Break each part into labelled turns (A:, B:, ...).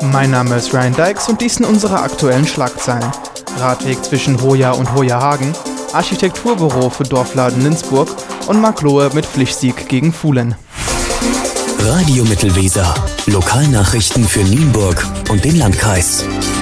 A: Mein Name ist Ryan Dykes und dies sind unsere aktuellen Schlagzeilen. Radweg zwischen Hoya und Hoya-Hagen, Architekturbüro für Dorfladen Lindsburg und Marc Lohe mit Pflichtsieg gegen Fuhlen.
B: Radio Mittelweser. Lokalnachrichten für Nienburg und den Landkreis.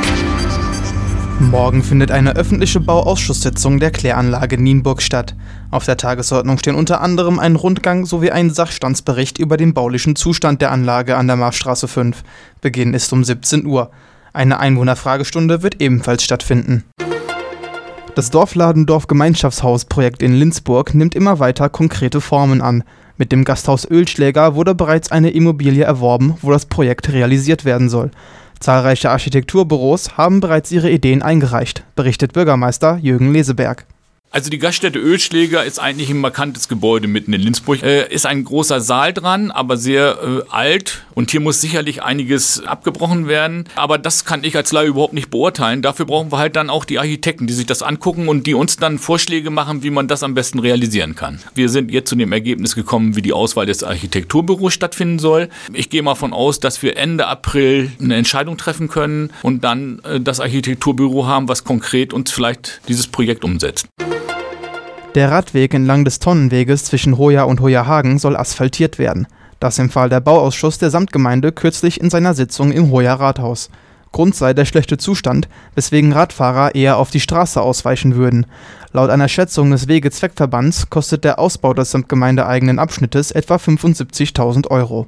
A: Morgen findet eine öffentliche Bauausschusssitzung der Kläranlage Nienburg statt. Auf der Tagesordnung stehen unter anderem ein Rundgang sowie ein Sachstandsbericht über den baulichen Zustand der Anlage an der Marschstraße 5. Beginn ist um 17 Uhr. Eine Einwohnerfragestunde wird ebenfalls stattfinden. Das Dorfladen-Dorfgemeinschaftshaus-Projekt in Lindsburg nimmt immer weiter konkrete Formen an. Mit dem Gasthaus Ölschläger wurde bereits eine Immobilie erworben, wo das Projekt realisiert werden soll. Zahlreiche Architekturbüros haben bereits ihre Ideen eingereicht, berichtet Bürgermeister Jürgen Leseberg.
C: Also die Gaststätte Ölschläger ist eigentlich ein markantes Gebäude mitten in Lindsburg. Ist ein großer Saal dran, aber sehr alt. Und hier muss sicherlich einiges abgebrochen werden. Aber das kann ich als Laie überhaupt nicht beurteilen. Dafür brauchen wir halt dann auch die Architekten, die sich das angucken und die uns dann Vorschläge machen, wie man das am besten realisieren kann. Wir sind jetzt zu dem Ergebnis gekommen, wie die Auswahl des Architekturbüros stattfinden soll. Ich gehe mal davon aus, dass wir Ende April eine Entscheidung treffen können und dann das Architekturbüro haben, was konkret uns vielleicht dieses Projekt umsetzt.
A: Der Radweg entlang des Tonnenweges zwischen Hoya und Hoya-Hagen soll asphaltiert werden. Das empfahl der Bauausschuss der Samtgemeinde kürzlich in seiner Sitzung im Hoya-Rathaus. Grund sei der schlechte Zustand, weswegen Radfahrer eher auf die Straße ausweichen würden. Laut einer Schätzung des Wegezweckverbands kostet der Ausbau des samtgemeindeeigenen Abschnittes etwa 75.000 Euro.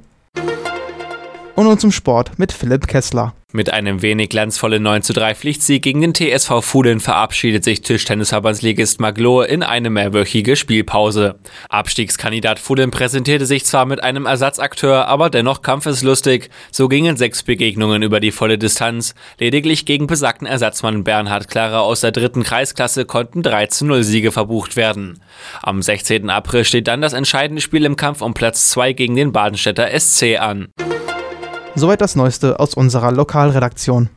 A: Und nun zum Sport mit Philipp Kessler.
D: Mit einem wenig glanzvollen 9:3 Pflichtsieg gegen den TSV Fuhlen verabschiedet sich Tischtennisverbandsligist Marc Lohe in eine mehrwöchige Spielpause. Abstiegskandidat Fuhlen präsentierte sich zwar mit einem Ersatzakteur, aber dennoch kampfeslustig. So gingen 6 Begegnungen über die volle Distanz. Lediglich gegen besagten Ersatzmann Bernhard Klara aus der 3. Kreisklasse konnten 13:0 Siege verbucht werden. Am 16. April steht dann das entscheidende Spiel im Kampf um Platz 2 gegen den Badenstädter SC an.
A: Soweit das Neueste aus unserer Lokalredaktion.